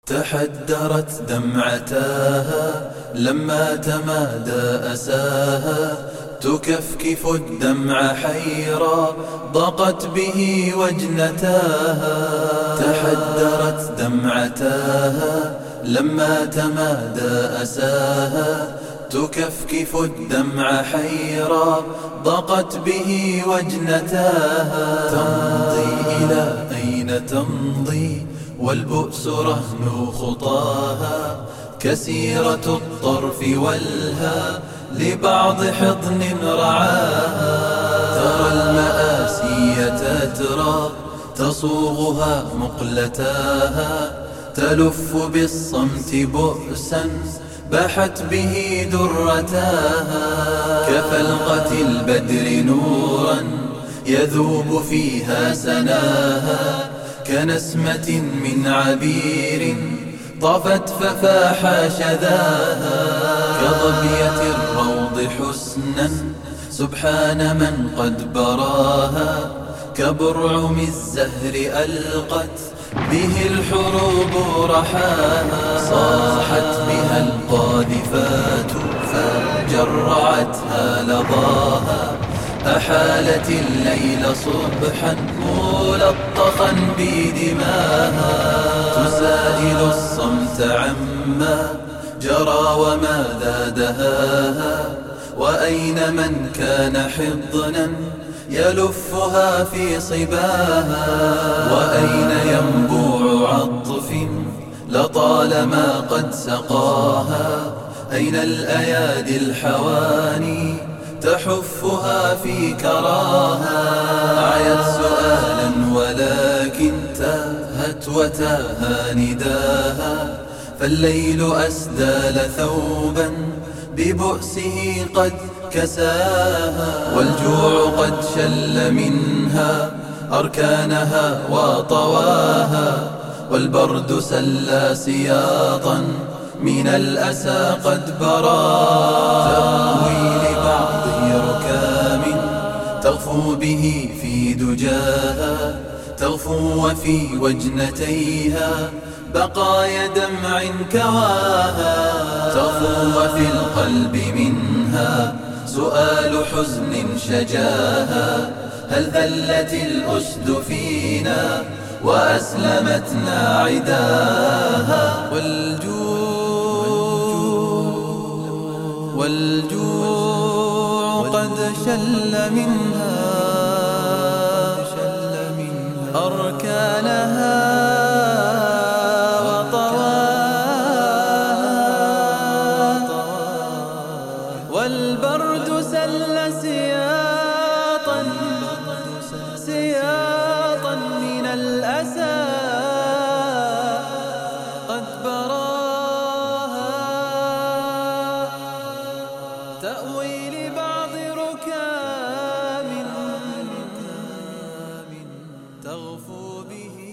تحدرت دمعتاها لما تمادى أساها، تكفكف الدمع حيرا ضاقت به وجنتاها. تحدرت دمعتاها لما تمادى أساها، تكفكف الدمع حيرا ضاقت به وجنتاها. تمضي إلى أين تمضي والبؤس رهن خطاها، كسيرة الطرف والها لبعض حضن رعاها. ترى المآسي تترى تصوغها مقلتاها، تلف بالصمت بؤسا بحت به درتاها. كفلقة البدر نورا يذوب فيها سناها، كنسمة من عبير طفت ففاح شذاها. كظبية الروض حسنا سبحان من قد براها، كبرعم الزهر ألقت به الحروب رحاها. صاحت بها القاذفات فجرعتها لظاها، أحالت الليل صبحا ملطخا بدماها. تسائل الصمت عما جرى وماذا دهاها، وأين من كان حضنا يلفها في صباها. وأين ينبوع عطف لطالما قد سقاها، أين الأيادي الحواني تحفها في كراها. عيت سؤالا ولكن تاهت وتاها نداها، فالليل أسدال ثوبا ببؤسه قد كساها. والجوع قد شل منها أركانها وطواها، والبرد سلى سياطا من الأسى قد براها. تأوي لبعض ركام تغفو به في دجاها، تغفو وفي وجنتيها بقايا دمع كواها. تغفو وفي القلب منها سؤال حزن شجاها، هل ذلت الأسد فينا وأسلمتنا عداها. والجوع قد شل منها أركانها وطواها، والبرد سل سياطا من الأسى قد براها. تأوي لبعض ركام تغفو به